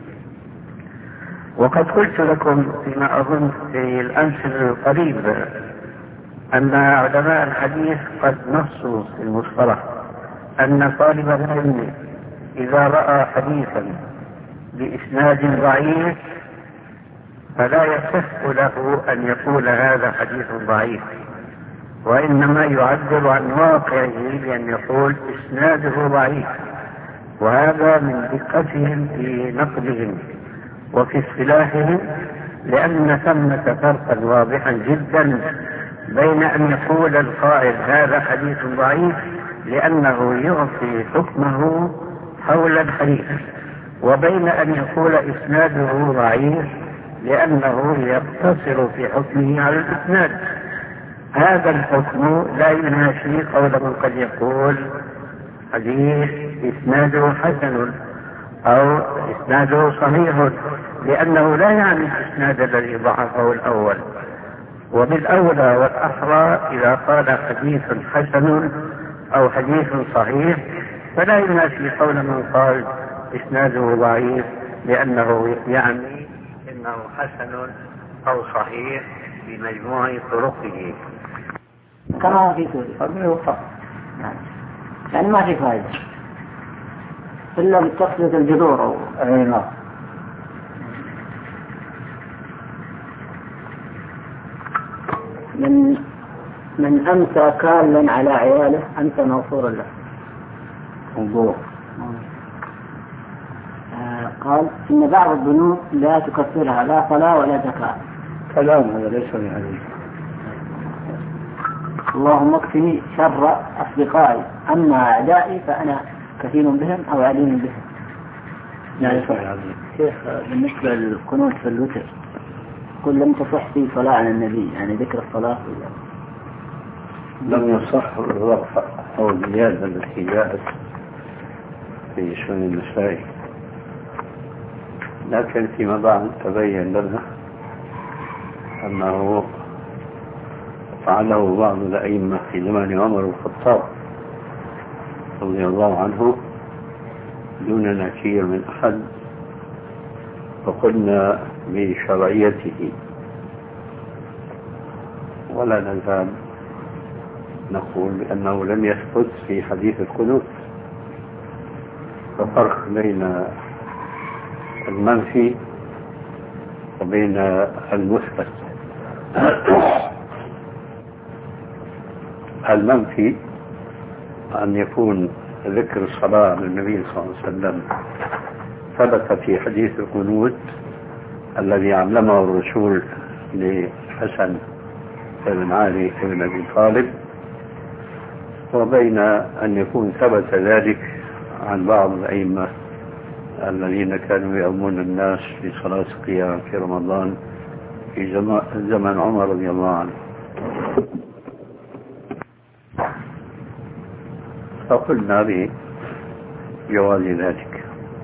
وقد قلت لكم فيما أظن في الأمس القريب أن علماء الحديث قد نصوا في المصطلح أن طالب العلم إذا رأى حديثا بإسناد ضعيف فلا يصح له أن يقول هذا حديث ضعيف، وإنما يعبر عن واقعه بأن يقول إسناده ضعيف، وهذا من دقتهم في نقلهم وفي اصطلاحهم، لأن ثمة فرقا واضحا جدا بين أن يقول القائل هذا حديث ضعيف لأنه يعطي حكمه حول الحديث، وبين أن يقول إسناده ضعيف لأنه يقتصر في حكمه على الإسناد. هذا الحكم لا ينافي قول من قد يقول حديث إسناده حسن أو إسناده صحيح، لأنه لا يعني الإسناد الذي ضعفه الأول. وبالأولى والأحرى إذا قال حديث حسن أو حديث صحيح فلا ينافي قول من قال إسناده ضعيف لأنه يعني إنه حسن أو صحيح بمجموع طرقه. كما في سوريا يعني ما في فائدة إلا بتقصد الجذور أو من أمسى كالا على عياله أنت موصول له. موضوع قال إن بعض الذنوب لا تكفرها لا صلاة ولا زكاة. كلام هذا ليس بحديث. اللهم اكفني شر أصدقائي أما أعدائي فأنا كثير بهم أو عليم بهم. يعني شيخ بالنسبة للقنوت في الوتر قل لم تصح في صلاة على النبي، يعني ذكر الصلاة لم يصح الرفع أو الزيادة التي جاءت في سنن النسائي، لكن فيما بعد تبين لنا أنه فعله بعض الأئمة في زمان عمر الخطاب رضي الله عنه دون نكير من أحد، فقلنا بشرعيته ولا نزال نقول بأنه لم يثبت في حديث القنوت. ففرق بين المنفي وبين المثبت. المنفي أن يكون ذكر الصلاة للنبي صلى الله عليه وسلم ثبت في حديث القنوت الذي علمه الرسول لحسن بن علي بن أبي طالب، وبين أن يكون ثبت ذلك عن بعض الأئمة الذين كانوا يؤمون الناس في صلاة القيام في رمضان في زمن عمر رضي الله عنه. فقلنا بجواز ذلك.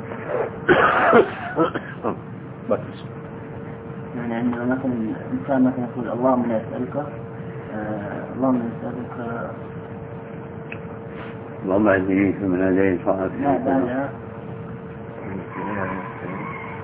بس يعني عندما مثلا الإنسان مثلا يقول اللهم لا يسألك اللهم يسألك اللهم اهدني فيمن هديت وعافني. لا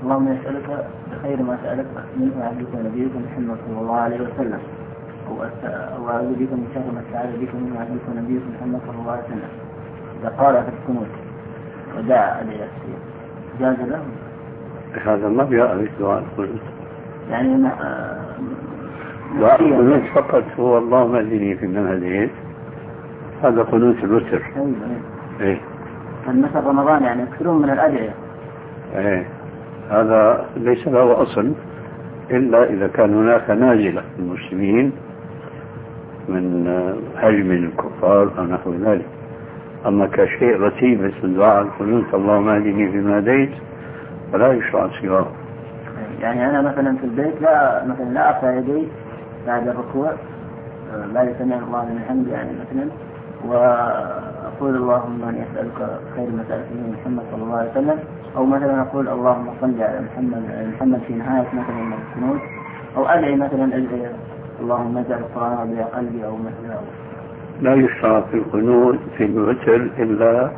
اللهم يسألك بخير ما سألك منه عبدك ونبيك محمد صلى الله عليه وسلم، أو أعوذ بك من شر ما استعاذ بك منه عبدك ونبيك محمد صلى الله عليه وسلم. إذا قال في القنوت ودعا أدعية جاز له؟ هذا ما جاء في دعاء القنوت. يعني دعاء القنوت فقط هو اللهم اهدني فيمن هديت، هذا قنوت الوتر. إيه. مثل رمضان يعني يكثرون من الأدعية. إيه. هذا ليس له أصل إلا إذا كان هناك نازلة المسلمين من هجم الكفار أو نحو ذلك. أما كشيء رتيب مثل دعاء القنوت اللهم اهدني فيمن هديت فلا يشرع سواه. يعني أنا مثلا في البيت لا أرفع يدي بعد الركوع بعد سمع الله لمن حمده يعني مثلا، وأقول اللهم أني أسألك خير ما سألك منه محمد صلى الله عليه وسلم، أو مثلا أقول اللهم صل على محمد في نهاية مثلا من القنوت، أو أدعي مثلا أدعي اللهم اجعل القرآن ربيع قلبي أو مثلا. لا يشرع في القنوت في الوتر إلا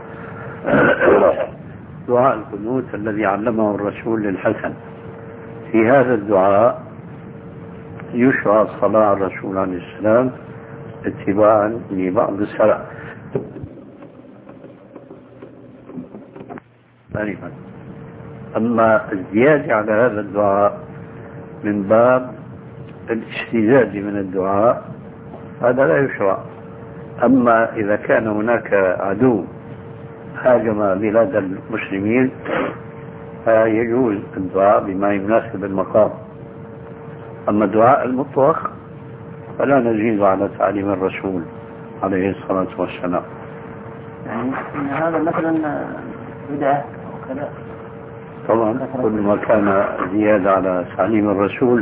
دعاء القنوت الذي علمه الرسول للحسن. في هذا الدعاء يشرع الصلاة على الرسول عليه السلام اتباعا لبعض السلف. أما الزيادة على هذا الدعاء من باب الاستزادة من الدعاء هذا لا يشرع. أما إذا كان هناك عدو هاجم بلاد المسلمين فيجوز الدعاء بما يناسب المقام. أما الدعاء المطلق فلا نزيد على تعليم الرسول عليه الصلاة والسلام. يعني هذا مثلا بدعة وكذا. طبعا كل ما كان زيادة على تعليم الرسول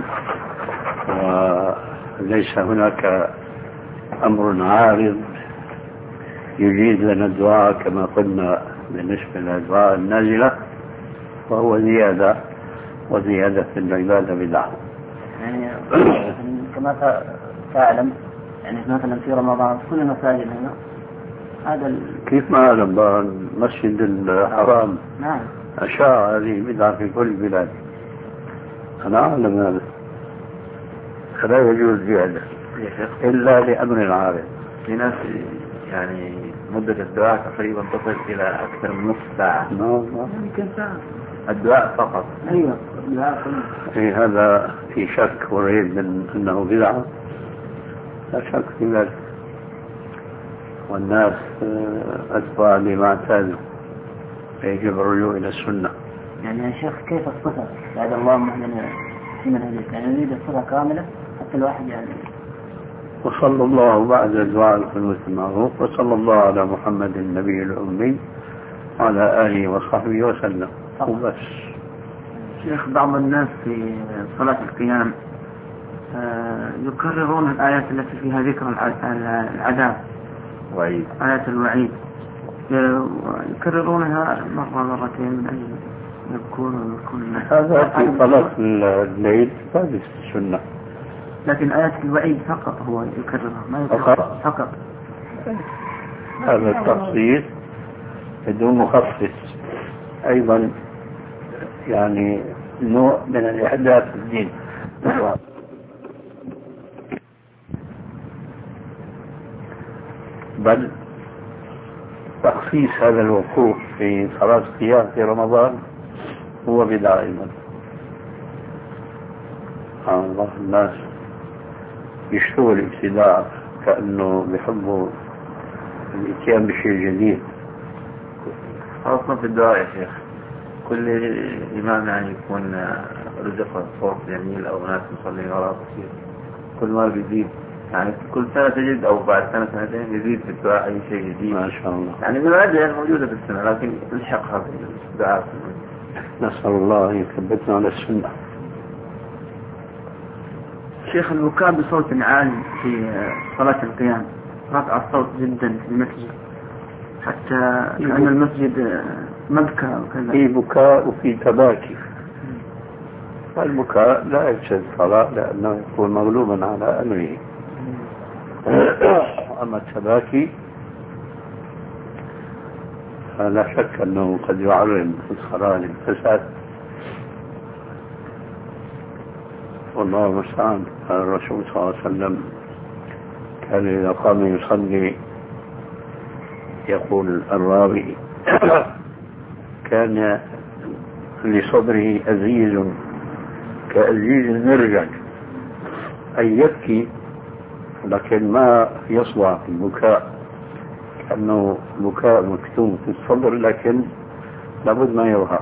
وليس هناك أمر عارض يجيز لنا الدعاء كما قلنا بالنسبة للدعاء النازلة فهو زيادة، وزيادة في العبادة بدعة. يعني كما تعلم يعني مثلا في رمضان كل المساجد هنا هذا كيف ما أعلم المسجد الحرام نعم أشاع هذه بدعة في كل البلاد، أنا أعلم هذا، فلا يجوز زيادة إلا لأمر عارض. في ناس يعني مدة الدعاء تقريبا تصل إلى أكثر من نصف ساعة. يمكن ساعة الدعاء فقط. أيوة الدعاء في هذا في شك وريب من أنه بدعة، لا شك في ذلك، والناس أتباع لما اعتادوا فيجب الرجوع إلى السنة. يعني يا شيخ كيف الصفة بعد اللهم اهدنا فيمن هديت؟ يعني نريد الصفة كاملة حتى الواحد يعني. وصلى الله بعد دعاء القنوت المعروف وصلى الله على محمد النبي الأمي وعلى آله وصحبه وسلم وبس. شيخ بعض الناس في صلاة القيام يكررون الآيات التي فيها ذكر العذاب وعيد، آيات الوعيد يكررونها مرة مرتين من أجل يذكرون هذا في صلاة الليل هذه السنة، لكن آيات الوعيد فقط هو يكررها ما يكررها فقط. هذا التخصيص بدون مخصص أيضا يعني نوع من الإحداث في الدين. بل تخصيص هذا الوقوف في صلاة القيام في رمضان هو بدعة أيضا. الله الناس يشتغل الابتداع كأنه بيحبوا الاتيان بشيء جديد. خاصة في الدعاء يا شيخ، كل إمام يعني يكون رزق صوت جميل أو ناس مصلين وراء بسيط، كل ما بيزيد يعني كل سنة تجد أو بعد سنة سنتين يزيد في الدعاء أي شيء جديد ما شاء الله. يعني من الأدعية الموجودة في السنة لكن نلحقها في الدعاء. نسأل الله أن يثبتنا على السنة. شيخ البكاء بصوت عالي في صلاة القيام رفع الصوت جدا في المسجد حتى كأن المسجد مبكى وكذا. في بكاء وفي تباكي. البكاء لا يفسد الصلاة لأنه يكون مغلوبا على أمره. أما التباكي فلا شك أنه قد يعرض الصلاة للفساد والله المستعان. الرسول صلى الله عليه وسلم كان إذا قام يصلي يقول الراوي كان لصدره أزيز كأزيز المرجل، أي يبكي لكن ما يصوع في البكاء، كأنه بكاء مكتوم في الصدر لكن لابد ما يظهر.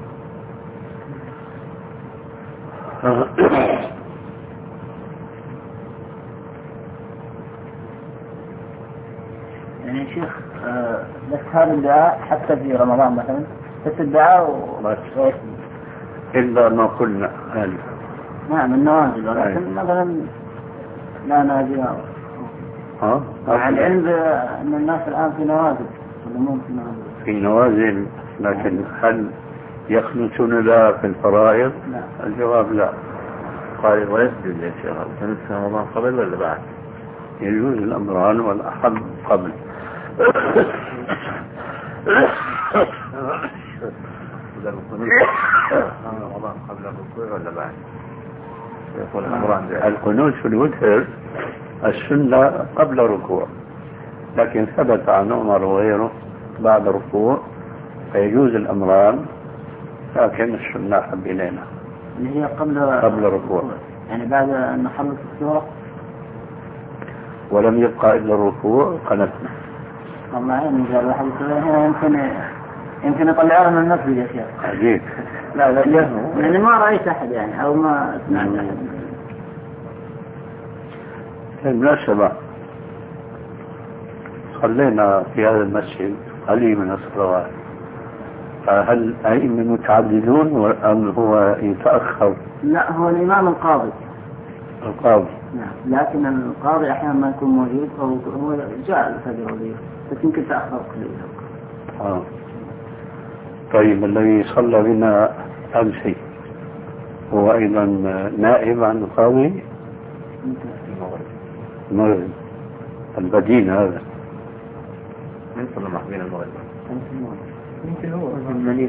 يعني يا شيخ بس هذا الدعاء حتى في رمضان مثلا بس الدعاء إلا ما قلنا هذه. نعم النوازل، ولكن مثلا لا نازل مع العلم أن الناس الآن في نوازل في نوازل، لكن هل يخلصون لا في الفرائض؟ لا. الجواب لا. قال ويسجد يا شيخ كان في رمضان قبل ولا بعد؟ يجوز الأمران والأحب قبل. رمضان قبل الركوع ولا بعد؟ القنوت في الوتر السنة قبل الركوع، لكن ثبت عن عمر وغيره بعد الركوع، فيجوز الأمران، لكن السنة أحب إلينا اللي هي قبل الركوع، يعني بعد أن نخلص السورة ولم يبقى إلا الركوع قنتنا. والله يمكن يطلعوها من المسجد يا شيخ. عجيب. لا يعني ما رأيت أحد يعني أو ما سمعت أحد. بالمناسبة صلينا في هذا المسجد قليل من الصلوات، هل أئمة متعددون أم هو يتأخر؟ لا، هو الإمام القاضي. نعم، لكن القاضي أحيانا ما يكون موجود أو هو جاء الفجر وغيره، بس يمكن تأخر قليلا. طيب الذي صلى بنا أمسي هو أيضا نائب عن القاضي؟ المغرب البدين هذا من صلى محبين المغرب؟ يمكن هو المنير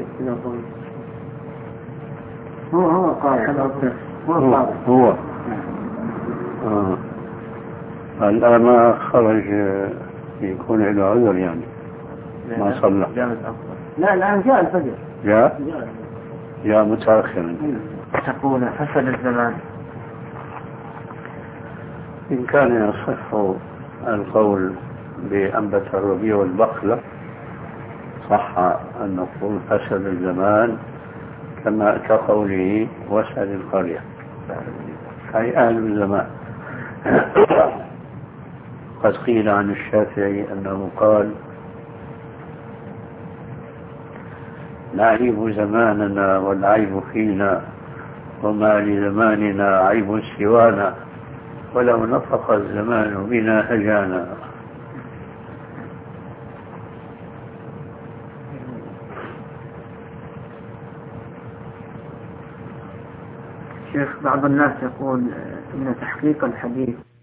هو قاضي. هو الآن ما خرج يكون له عذر يعني ما صلى. لا الآن جاء الفجر. جاء متأخرا. تقول فسد الزمان. إن كان يصح القول بأنبت الربيع والبقلة صح أن نقول فسد الزمان كما كقوله وسد القرية، أي أهل الزمان. قد قيل عن الشافعي أنه قال نعيب زماننا والعيب فينا وما لزماننا عيب سوانا ولو نطق الزمان بنا هجانا. شيخ بعض الناس يقول إن تحقيق الحديث